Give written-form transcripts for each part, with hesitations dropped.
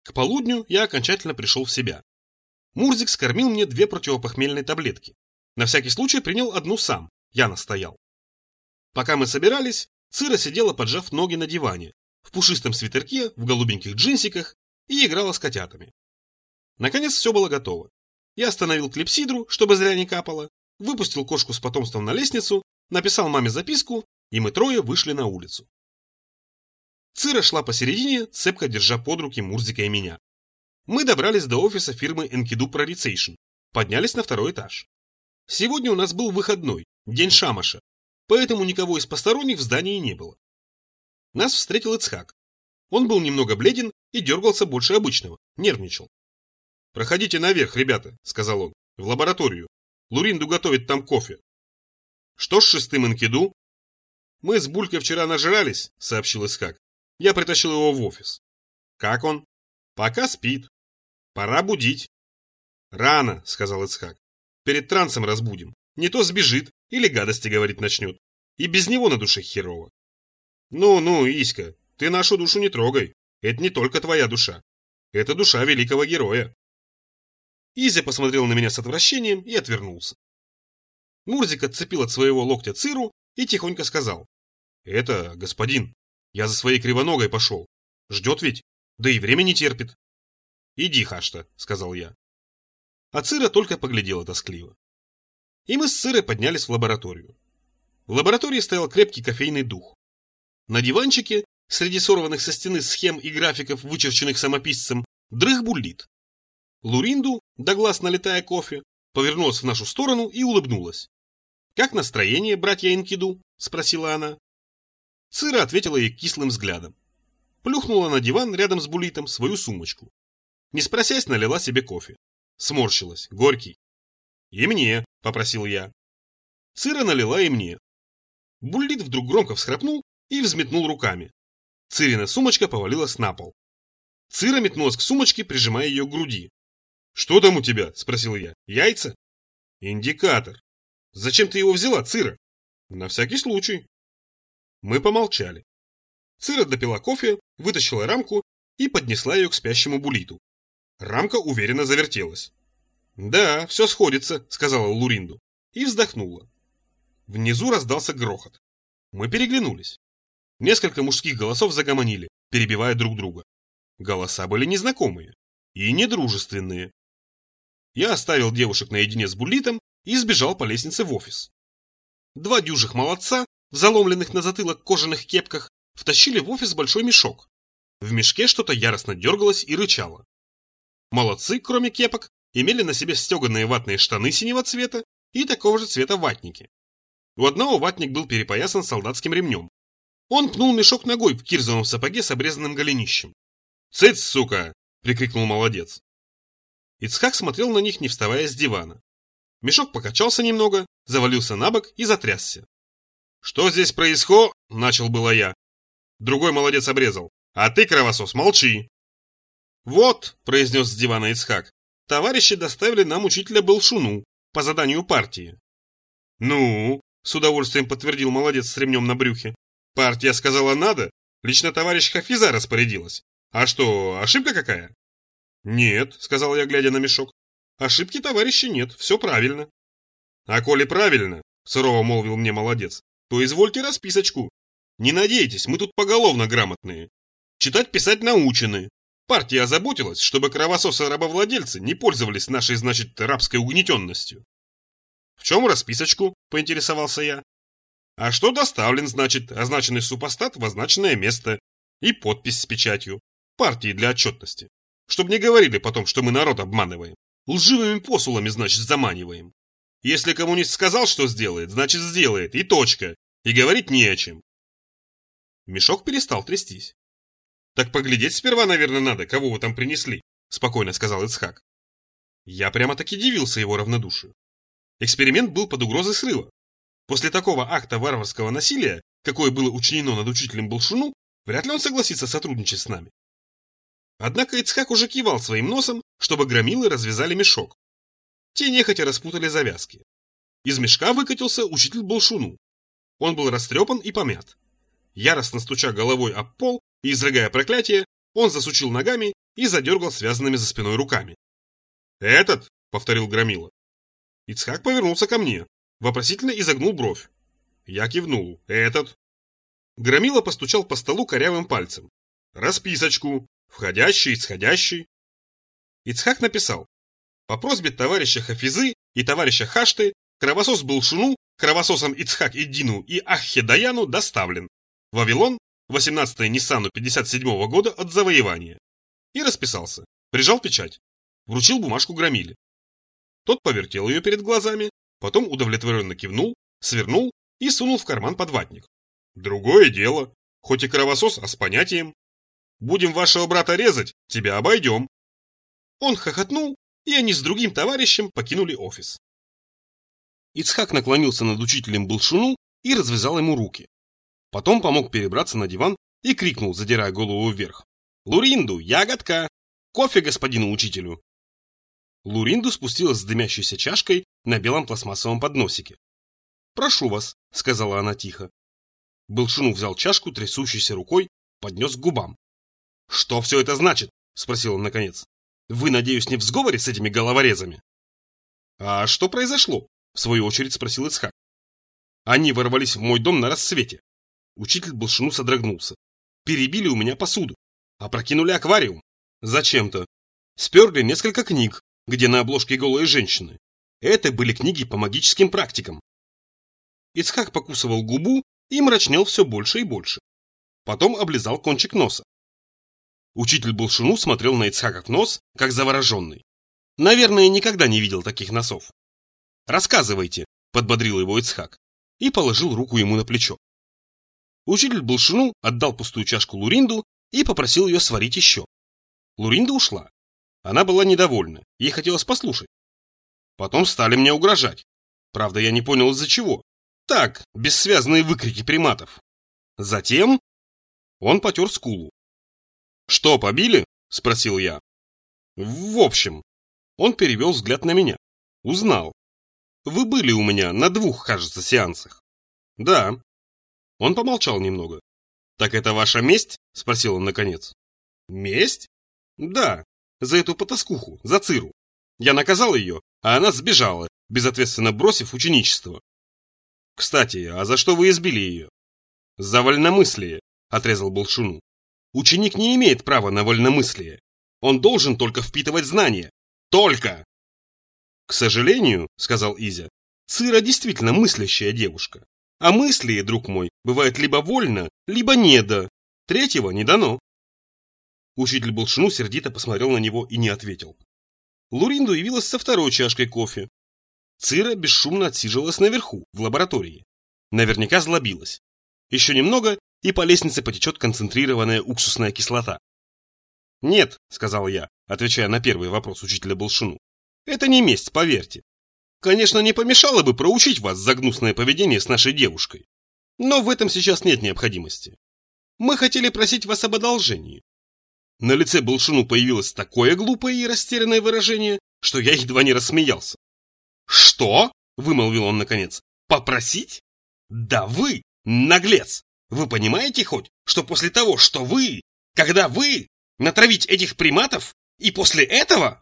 К полудню я окончательно пришел в себя. Мурзик скормил мне 2 противопохмельные таблетки. На всякий случай принял одну сам, я настоял. Пока мы собирались, Цира сидела, поджав ноги на диване, в пушистом свитерке, в голубеньких джинсиках и играла с котятами. Наконец все было готово. Я остановил клипсидру, чтобы зря не капало, выпустил кошку с потомством на лестницу, написал маме записку, и мы 3 вышли на улицу. Цира шла посередине, цепко держа под руки Мурзика и меня. Мы добрались до офиса фирмы Enkidu Prorication, поднялись на 2-й этаж. Сегодня у нас был выходной, день шамаша, поэтому никого из посторонних в здании не было. Нас встретил Ицхак. Он был немного бледен и дергался больше обычного, нервничал. «Проходите наверх, ребята», — сказал он, — «в лабораторию. Луринду готовит там кофе». «Что с 6-м Enkidu?» «Мы с Булькой вчера нажрались», — сообщил Ицхак. «Я притащил его в офис». «Как он?» «Пока спит. Пора будить». «Рано», — сказал Ицхак. «Перед трансом разбудим. Не то сбежит или гадости говорить начнет. И без него на душе херово». «Ну, Иська, ты нашу душу не трогай. Это не только твоя душа. Это душа великого героя». Изя посмотрел на меня с отвращением и отвернулся. Мурзик отцепил от своего локтя Циру и тихонько сказал: «Это, господин, я за своей кривоногой пошел. Ждет ведь, да и время не терпит». «Иди, Хашта», — сказал я. А Цира только поглядела тоскливо. И мы с Цирой поднялись в лабораторию. В лаборатории стоял крепкий кофейный дух. На диванчике, среди сорванных со стены схем и графиков, вычерченных самописцем, дрых Буллит. Луринду, до глаз налетая кофе, повернулась в нашу сторону и улыбнулась. «Как настроение, братья Enkidu?» — спросила она. Цира ответила ей кислым взглядом. Плюхнула на диван рядом с Буллитом свою сумочку. Не спросясь, налила себе кофе. Сморщилась, горький. «И мне», — попросил я. Цира налила и мне. Буллит вдруг громко всхрапнул и взметнул руками. Цирина сумочка повалилась на пол. Цира метнулась к сумочке, прижимая ее к груди. «Что там у тебя?» — спросил я. «Яйца?» «Индикатор». «Зачем ты его взяла, Цира?» «На всякий случай». Мы помолчали. Цира допила кофе, вытащила рамку и поднесла ее к спящему Буллиту. Рамка уверенно завертелась. «Да, все сходится», — сказала Луринду. И вздохнула. Внизу раздался грохот. Мы переглянулись. Несколько мужских голосов загомонили, перебивая друг друга. Голоса были незнакомые и недружественные. Я оставил девушек наедине с Буллитом и сбежал по лестнице в офис. 2 дюжих молодца, в заломленных на затылок кожаных кепках, втащили в офис большой мешок. В мешке что-то яростно дергалось и рычало. Молодцы, кроме кепок, имели на себе стеганые ватные штаны синего цвета и такого же цвета ватники. У одного ватник был перепоясан солдатским ремнем. Он пнул мешок ногой в кирзовом сапоге с обрезанным голенищем. «Цыц, сука!» — прикрикнул молодец. Ицхак смотрел на них, не вставая с дивана. Мешок покачался немного, завалился на бок и затрясся. «Что здесь происходит?» — начал было я. Другой молодец обрезал. «А ты, кровосос, молчи!» «Вот», — произнес с дивана Ицхак, — «товарищи доставили нам учителя Белшуну по заданию партии». «Ну?» — с удовольствием подтвердил молодец с ремнем на брюхе. «Партия сказала надо, лично товарищ Хафиза распорядилась. А что, ошибка какая?» «Нет», — сказал я, глядя на мешок. «Ошибки, товарищи, нет, все правильно». «А коли правильно», — сурово молвил мне молодец, — «то извольте расписочку. Не надейтесь, мы тут поголовно грамотные. Читать-писать научены. Партия озаботилась, чтобы кровососы-рабовладельцы не пользовались нашей, значит, рабской угнетенностью». «В чем расписочку?» — поинтересовался я. «А что доставлен, значит, означенный супостат в означенное место и подпись с печатью. Партии для отчетности. Чтоб не говорили потом, что мы народ обманываем. Лживыми посулами, значит, заманиваем. Если коммунист сказал, что сделает, значит, сделает, и точка. И говорить не о чем». Мешок перестал трястись. «Так поглядеть сперва, наверное, надо, кого вы там принесли», — спокойно сказал Ицхак. Я прямо-таки дивился его равнодушию. Эксперимент был под угрозой срыва. После такого акта варварского насилия, какое было учинено над учителем Белшуну, вряд ли он согласится сотрудничать с нами. Однако Ицхак уже кивал своим носом, чтобы громилы развязали мешок. Те нехотя распутали завязки. Из мешка выкатился учитель Белшуну. Он был растрепан и помят. Яростно стуча головой об пол и изрыгая проклятие, Он засучил ногами и задергал связанными за спиной руками. «Этот?» — повторил Громила. Ицхак повернулся ко мне, вопросительно изогнул бровь. Я кивнул. «Этот?» Громила постучал по столу корявым пальцем. «Расписочку. Входящий, исходящий». Ицхак написал: «По просьбе товарища Хафизы и товарища Хашты кровосос Былшуну, кровососам Ицхак Иддину и Аххе Даяну доставлен. Вавилон, 18 Ниссану 57 года от завоевания». И расписался. Прижал печать. Вручил бумажку Громиле. Тот повертел ее перед глазами, потом удовлетворенно кивнул, свернул и сунул в карман под ватник. «Другое дело. Хоть и кровосос, а с понятием. Будем вашего брата резать, тебя обойдем». Он хохотнул, и они с другим товарищем покинули офис. Ицхак наклонился над учителем Былшуну и развязал ему руки. Потом помог перебраться на диван и крикнул, задирая голову вверх: «Луринду, ягодка! Кофе господину учителю!» Луринду спустилась с дымящейся чашкой на белом пластмассовом подносике. «Прошу вас», — сказала она тихо. Былшуну взял чашку трясущейся рукой, поднес к губам. «Что все это значит?» — спросил он наконец. «Вы, надеюсь, не в сговоре с этими головорезами?» «А что произошло?» — в свою очередь спросил Ицхак. «Они ворвались в мой дом на рассвете». Учитель Былшуну содрогнулся. «Перебили у меня посуду. Опрокинули аквариум. Зачем-то. Сперли несколько книг, где на обложке голые женщины. Это были книги по магическим практикам». Ицхак покусывал губу и мрачнел все больше и больше. Потом облизал кончик носа. Учитель Былшуну смотрел на Ицхака в нос, как завороженный. Наверное, никогда не видел таких носов. «Рассказывайте», — подбодрил его Ицхак и положил руку ему на плечо. Учитель Былшуну отдал пустую чашку Луринду и попросил ее сварить еще. Луринда ушла. Она была недовольна, ей хотелось послушать. Потом стали мне угрожать. Правда, я не понял, из-за чего. Так, бессвязные выкрики приматов. Затем он потер скулу. «Что, побили?» — спросил я. «В общем». Он перевел взгляд на меня. Узнал. «Вы были у меня на 2, кажется, сеансах». «Да». Он помолчал немного. «Так это ваша месть?» — спросил он наконец. «Месть?» «Да, за эту потаскуху, за Циру. Я наказал ее, а она сбежала, безответственно бросив ученичество». «Кстати, а за что вы избили ее?» «За вольномыслие», — отрезал Былшуну. «Ученик не имеет права на вольномыслие. Он должен только впитывать знания. Только!» «К сожалению, — сказал Изя, — Цира действительно мыслящая девушка. А мысли, друг мой, бывает либо вольно, либо недо. Третьего не дано». Учитель Былшуну сердито посмотрел на него и не ответил. Луринду явилась со 2 чашкой кофе. Цира бесшумно отсиживалась наверху, в лаборатории. Наверняка злобилась. Еще немного, и по лестнице потечет концентрированная уксусная кислота. «Нет», — сказал я, отвечая на первый вопрос учителя Былшуну. «Это не месть, поверьте. Конечно, не помешало бы проучить вас за гнусное поведение с нашей девушкой. Но в этом сейчас нет необходимости. Мы хотели просить вас об одолжении». На лице Былшуну появилось такое глупое и растерянное выражение, что я едва не рассмеялся. «Что?» — вымолвил он наконец. «Попросить? Да вы, наглец! Вы понимаете хоть, что после того, что вы, когда вы, натравить этих приматов, и после этого?»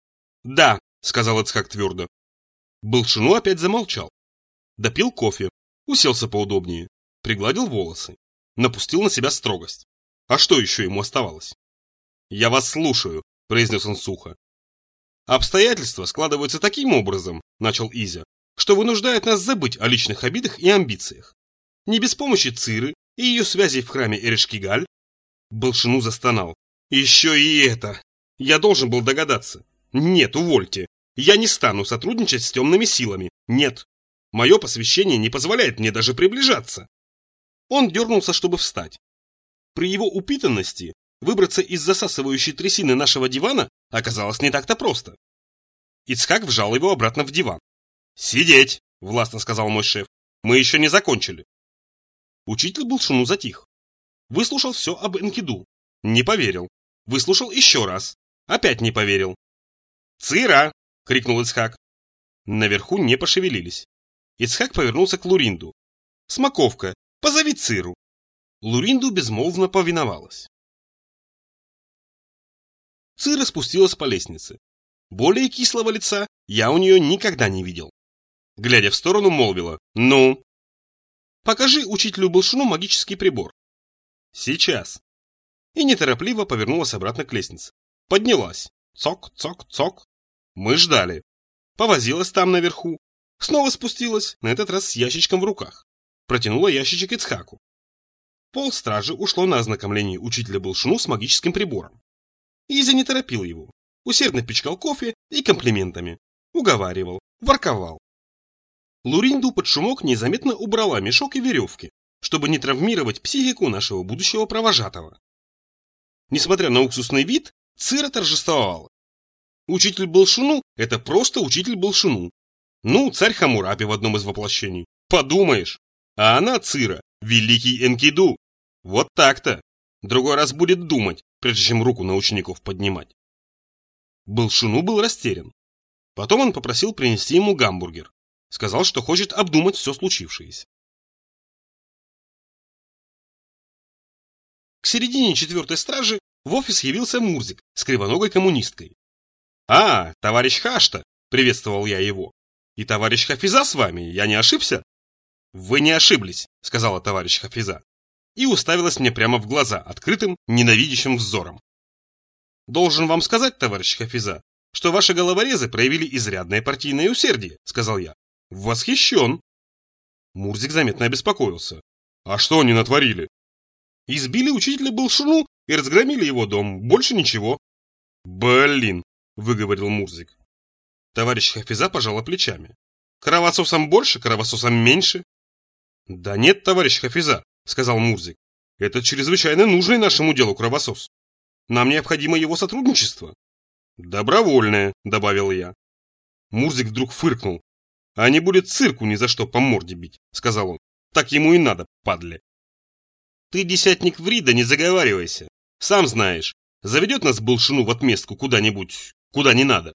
«Да», — сказал Ицхак твердо. Былшуну опять замолчал. Допил кофе, уселся поудобнее, пригладил волосы, напустил на себя строгость. А что еще ему оставалось? «Я вас слушаю», — произнес он сухо. «Обстоятельства складываются таким образом, — начал Изя, — что вынуждают нас забыть о личных обидах и амбициях. Не без помощи Циры и ее связей в храме Эрешкигаль». Былшуну застонал. «Еще и это! Я должен был догадаться. Нет, увольте. Я не стану сотрудничать с темными силами. Нет. Мое посвящение не позволяет мне даже приближаться». Он дернулся, чтобы встать. При его упитанности выбраться из засасывающей трясины нашего дивана оказалось не так-то просто. Ицхак вжал его обратно в диван. «Сидеть!» — властно сказал мой шеф. «Мы еще не закончили». Учитель Былшуну затих. Выслушал все об Энкиду. Не поверил. Выслушал еще раз. Опять не поверил. «Цира!» — крикнул Ицхак. Наверху не пошевелились. Ицхак повернулся к Луринду. «Смоковка, позови Циру». Луринду безмолвно повиновалась. Цира спустилась по лестнице. Более кислого лица я у нее никогда не видел. Глядя в сторону, молвила: «Ну?» «Покажи учителю Болшуну магический прибор». «Сейчас». И неторопливо повернулась обратно к лестнице. Поднялась. Цок, цок, цок. Мы ждали. Повозилась там наверху. Снова спустилась, на этот раз с ящичком в руках. Протянула ящичек Ицхаку. Полстражи ушло на ознакомление учителя Болшуну с магическим прибором. Изя не торопил его. Усердно пичкал кофе и комплиментами. Уговаривал, ворковал. Луринду под шумок незаметно убрала мешок и веревки, чтобы не травмировать психику нашего будущего провожатого. Несмотря на уксусный вид, Цира торжествовала. Учитель Болшуну – это просто учитель Болшуну. Ну, царь Хаммурапи в одном из воплощений. Подумаешь. А она, Цира, великий Энкиду. Вот так-то. Другой раз будет думать, прежде чем руку на учеников поднимать. Болшуну был растерян. Потом он попросил принести ему гамбургер. Сказал, что хочет обдумать все случившееся. К середине 4-й стражи в офис явился Мурзик с кривоногой коммунисткой. «А, товарищ Хашта!» – приветствовал я его. «И товарищ Хафиза с вами, я не ошибся?» «Вы не ошиблись», – сказала товарищ Хафиза. И уставилась мне прямо в глаза открытым, ненавидящим взором. «Должен вам сказать, товарищ Хафиза, что ваши головорезы проявили изрядное партийное усердие», – сказал я. «Восхищен!» Мурзик заметно обеспокоился. «А что они натворили?» «Избили учителя Болшуну и разгромили его дом, больше ничего». «Блин!» – выговорил Мурзик. Товарищ Хафиза пожала плечами. «Кровососам больше, кровососам меньше». «Да нет, товарищ Хафиза», – сказал Мурзик. «Это чрезвычайно нужный нашему делу кровосос. Нам необходимо его сотрудничество». «Добровольное», – добавил я. Мурзик вдруг фыркнул. «А не будет цирку ни за что по морде бить», – сказал он. «Так ему и надо, падле». «Ты, десятник, ври, да не заговаривайся. Сам знаешь, заведет нас Болшуну в отместку куда-нибудь, куда не надо».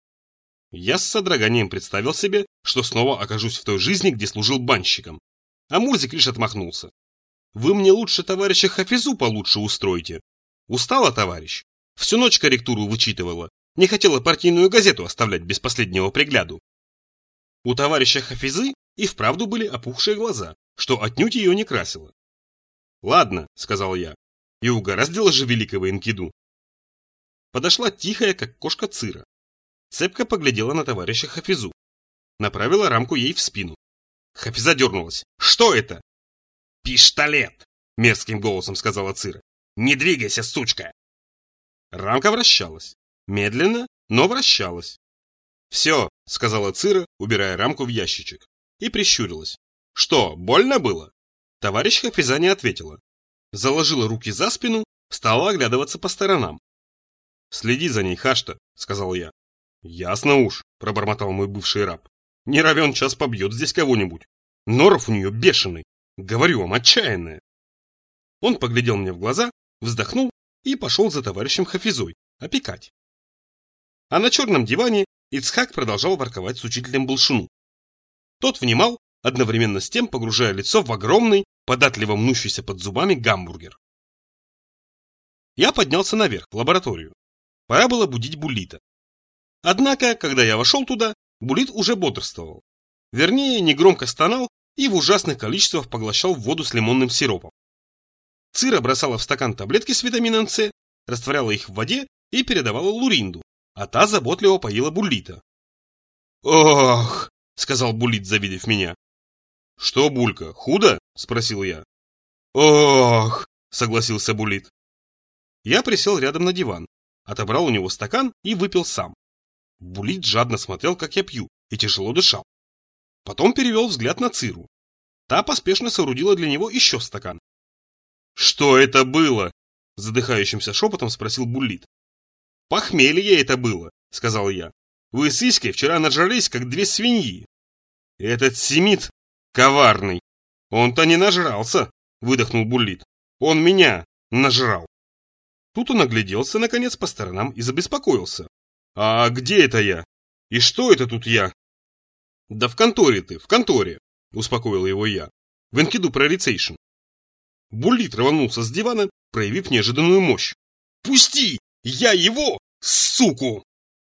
Я с содроганием представил себе, что снова окажусь в той жизни, где служил банщиком. А Мурзик лишь отмахнулся. «Вы мне лучше товарища Хафизу получше устройте». «Устала, товарищ? Всю ночь корректуру вычитывала. Не хотела партийную газету оставлять без последнего пригляду». У товарища Хафизы и вправду были опухшие глаза, что отнюдь ее не красило. «Ладно», — сказал я, — «и угораздило же великого Энкиду». Подошла тихая, как кошка, Цира. Цепко поглядела на товарища Хафизу. Направила рамку ей в спину. Хафиза дернулась. «Что это?» «Пистолет!» — мерзким голосом сказала Цира. «Не двигайся, сучка!» Рамка вращалась. Медленно, но вращалась. «Все», — сказала Цира, убирая рамку в ящичек. И прищурилась. «Что, больно было?» Товарищ Хафиза не ответила. Заложила руки за спину, стала оглядываться по сторонам. «Следи за ней, Хашта», — сказал я. «Ясно уж», — пробормотал мой бывший раб. «Не равен час побьет здесь кого-нибудь. Норов у нее бешеный. Говорю вам, отчаянная». Он поглядел мне в глаза, вздохнул и пошел за товарищем Хафизой опекать. А на черном диване Ицхак продолжал ворковать с учителем Болшуну. Тот внимал, одновременно с тем погружая лицо в огромный, податливо мнущийся под зубами гамбургер. Я поднялся наверх, в лабораторию. Пора было будить Булита. Однако, когда я вошел туда, Булит уже бодрствовал. Вернее, негромко стонал и в ужасных количествах поглощал воду с лимонным сиропом. Цира бросала в стакан таблетки с витамином С, растворяла их в воде и передавала Луринду, а та заботливо поила Булита. «Ох!» — сказал Булит, завидев меня. «Что, Булька, худо?» — спросил я. «Ох!» — согласился Булит. Я присел рядом на диван, отобрал у него стакан и выпил сам. Булит жадно смотрел, как я пью, и тяжело дышал. Потом перевел взгляд на Циру. Та поспешно соорудила для него еще стакан. «Что это было?» — задыхающимся шепотом спросил Булит. «Похмелье это было», — сказал я. «Вы с Иськой вчера нажрались, как две свиньи». «Этот семит коварный. Он-то не нажрался», — выдохнул Булит. «Он меня нажрал». Тут он огляделся, наконец, по сторонам и забеспокоился. «А где это я? И что это тут я?» «Да в конторе ты, в конторе», — успокоил его я. «В Энкиду Прорицейшн». Булит рванулся с дивана, проявив неожиданную мощь. «Пусти! Я его!» суку!»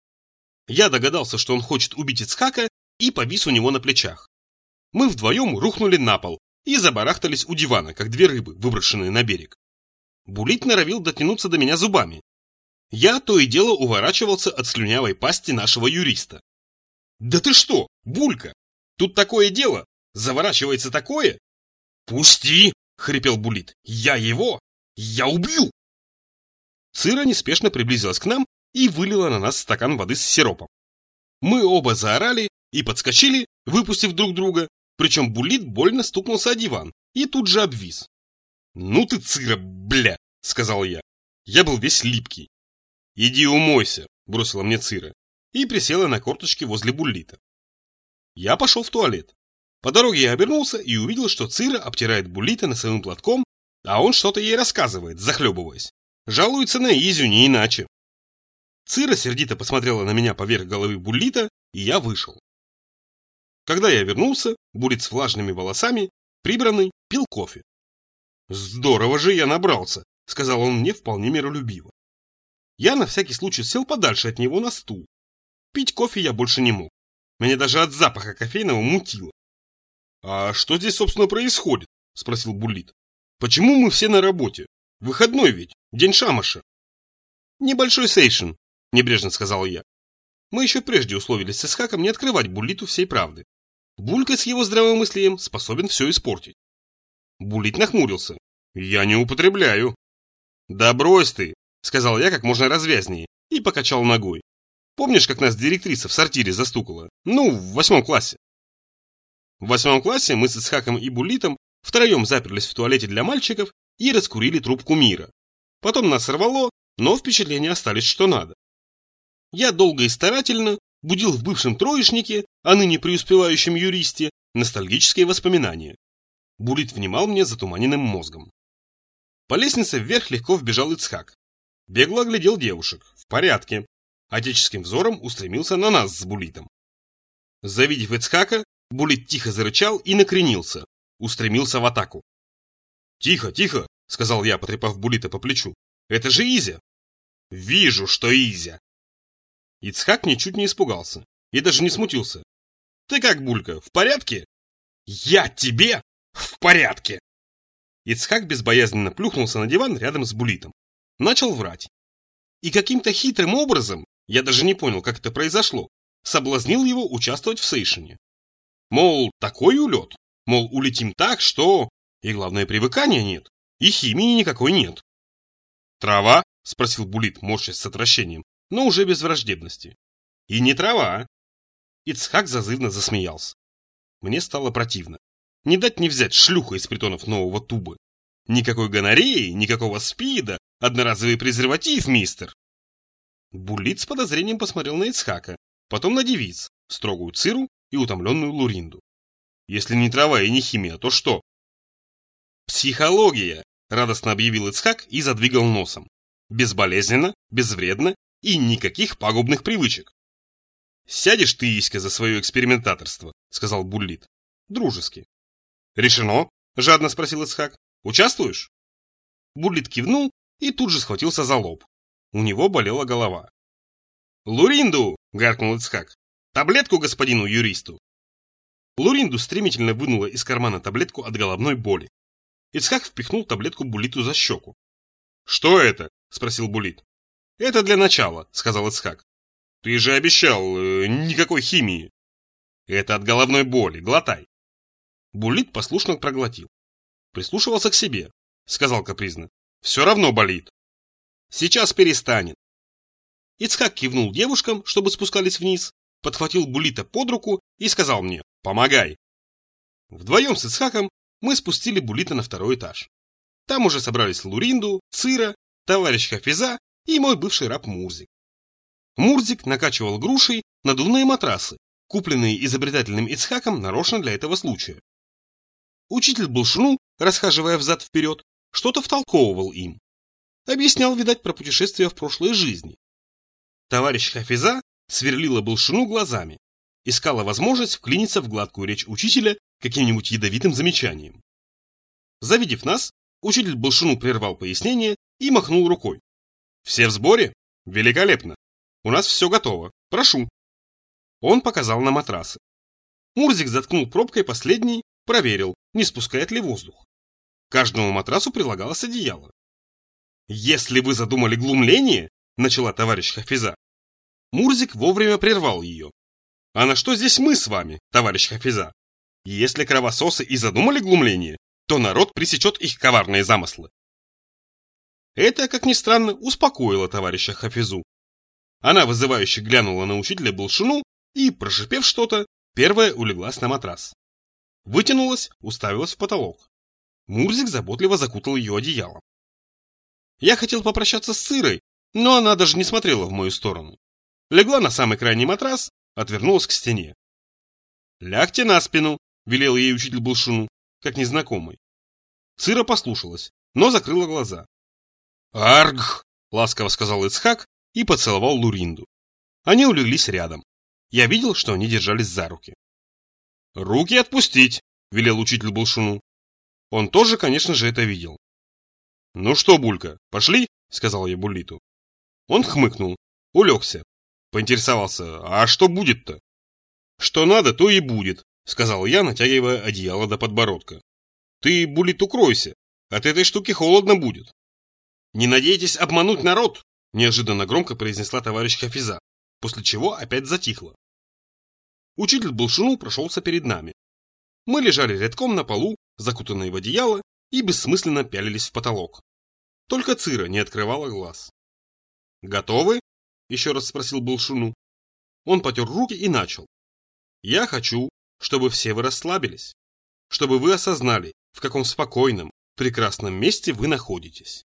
Я догадался, что он хочет убить Ицхака, и повис у него на плечах. Мы вдвоем рухнули на пол и забарахтались у дивана, как две рыбы, выброшенные на берег. Булит норовил дотянуться до меня зубами. Я то и дело уворачивался от слюнявой пасти нашего юриста. «Да ты что, Булька? Тут такое дело! Заворачивается такое!» «Пусти!» — хрипел Булит. «Я его! Я убью!» Цира неспешно приблизилась к нам и вылила на нас стакан воды с сиропом. Мы оба заорали и подскочили, выпустив друг друга, причем Булит больно стукнулся о диван и тут же обвис. «Ну ты, Цира, бля!» — сказал я. Я был весь липкий. «Иди умойся!» — бросила мне Цира и присела на корточки возле Буллита. Я пошел в туалет. По дороге я обернулся и увидел, что Цира обтирает Буллита носовым платком, а он что-то ей рассказывает, захлебываясь. Жалуется на Изю, не иначе. Цира сердито посмотрела на меня поверх головы Буллита, и я вышел. Когда я вернулся, Буллит с влажными волосами, прибранный, пил кофе. «Здорово же я набрался», — сказал он мне вполне миролюбиво. Я на всякий случай сел подальше от него на стул. Пить кофе я больше не мог. Меня даже от запаха кофейного мутило. «А что здесь, собственно, происходит?» — спросил Буллит. «Почему мы все на работе? Выходной ведь, день шамаша». «Небольшой сейшн», — небрежно сказал я. Мы еще прежде условились с Исхаком не открывать Буллиту всей правды. Булька с его здравомыслием способен все испортить. Буллит нахмурился. «Я не употребляю». «Да брось ты», — сказал я как можно развязнее и покачал ногой. «Помнишь, как нас директриса в сортире застукала? Ну, в 8 классе». В 8 классе мы с Исхаком и Буллитом втроем заперлись в туалете для мальчиков и раскурили трубку мира. Потом нас рвало, но впечатления остались что надо. Я долго и старательно будил в бывшем троечнике, а ныне преуспевающем юристе, ностальгические воспоминания. Буллит внимал мне затуманенным мозгом. По лестнице вверх легко вбежал Ицхак. Бегло оглядел девушек. В порядке. Отеческим взором устремился на нас с Буллитом. Завидев Ицхака, Буллит тихо зарычал и накренился. Устремился в атаку. «Тихо, тихо!» — сказал я, потрепав Буллита по плечу. «Это же Изя!» «Вижу, что Изя!» Ицхак ничуть не испугался и даже не смутился. «Ты как, Булька, в порядке?» «Я тебе в порядке!» Ицхак безбоязненно плюхнулся на диван рядом с Буллитом. Начал врать. И каким-то хитрым образом, я даже не понял, как это произошло, соблазнил его участвовать в сейшине. Мол, такой улет, мол, улетим так, что... И главное, привыкания нет, и химии никакой нет. «Трава?» — спросил Буллит, морщась с отвращением, но уже без враждебности. «И не трава». Ицхак зазывно засмеялся. Мне стало противно. Не дать не взять шлюха из притонов нового Тубы. Никакой гонореи, никакого спида, одноразовый презерватив, мистер. Буллит с подозрением посмотрел на Ицхака, потом на девиц, строгую Циру и утомленную Луринду. Если не трава и не химия, то что? «Психология», — радостно объявил Ицхак и задвигал носом. «Безболезненно, безвредно и никаких пагубных привычек». «Сядешь ты, Иська, за свое экспериментаторство», — сказал Буллит. Дружески. «Решено?» — жадно спросил Ицхак. «Участвуешь?» Буллит кивнул и тут же схватился за лоб. У него болела голова. «Луринду!» — гаркнул Ицхак. «Таблетку господину юристу!» Луринду стремительно вынула из кармана таблетку от головной боли. Ицхак впихнул таблетку Буллиту за щеку. «Что это?» — спросил Буллит. «Это для начала», — сказал Ицхак. «Ты же обещал, никакой химии». «Это от головной боли, глотай». Буллит послушно проглотил. Прислушивался к себе. Сказал капризно. «Все равно болит». «Сейчас перестанет». Ицхак кивнул девушкам, чтобы спускались вниз, подхватил Буллита под руку и сказал мне: «Помогай». Вдвоем с Ицхаком мы спустили Буллита на 2-й этаж. Там уже собрались Луринду, Цира, товарищ Хафиза и мой бывший раб Мурзик. Мурзик накачивал грушей надувные матрасы, купленные изобретательным Ицхаком нарочно для этого случая. Учитель Былшуну, расхаживая взад-вперед, что-то втолковывал им. Объяснял, видать, про путешествия в прошлой жизни. Товарищ Хафиза сверлила Былшуну глазами, искала возможность вклиниться в гладкую речь учителя каким-нибудь ядовитым замечанием. Завидев нас, учитель Былшуну прервал пояснение и махнул рукой. «Все в сборе? Великолепно! У нас все готово. Прошу. Он показал на матрасы. Мурзик заткнул пробкой последний, проверил, не спускает ли воздух. К каждому матрасу прилагалось одеяло. «Если вы задумали глумление», — начала товарищ Хафиза. Мурзик вовремя прервал ее. «А на что здесь мы с вами, товарищ Хафиза? Если кровососы и задумали глумление, то народ пресечет их коварные замыслы». Это, как ни странно, успокоило товарища Хафизу. Она вызывающе глянула на учителя Былшину и, прошипев что-то, первая улеглась на матрас. Вытянулась, уставилась в потолок. Мурзик заботливо закутал ее одеялом. Я хотел попрощаться с Цирой, но она даже не смотрела в мою сторону. Легла на самый крайний матрас, отвернулась к стене. «Лягте на спину», — велел ей учитель Былшину, как незнакомый. Цира послушалась, но закрыла глаза. «Аргх!» — ласково сказал Ицхак и поцеловал Луринду. Они улеглись рядом. Я видел, что они держались за руки. «Руки отпустить!» — велел учитель Былшину. Он тоже, конечно же, это видел. «Ну что, Булька, пошли?» — сказал я Буллиту. Он хмыкнул, улегся. Поинтересовался: «А что будет-то?» «Что надо, то и будет», — сказал я, натягивая одеяло до подбородка. «Ты, Буллит, укройся. От этой штуки холодно будет». «Не надейтесь обмануть народ», — неожиданно громко произнесла товарищ Хафиза, после чего опять затихла. Учитель Былшину прошелся перед нами. Мы лежали рядком на полу, закутанные в одеяло, и бессмысленно пялились в потолок. Только Цира не открывала глаз. «Готовы?» — еще раз спросил Былшину. Он потер руки и начал. «Я хочу, чтобы все вы расслабились, чтобы вы осознали, в каком спокойном, прекрасном месте вы находитесь.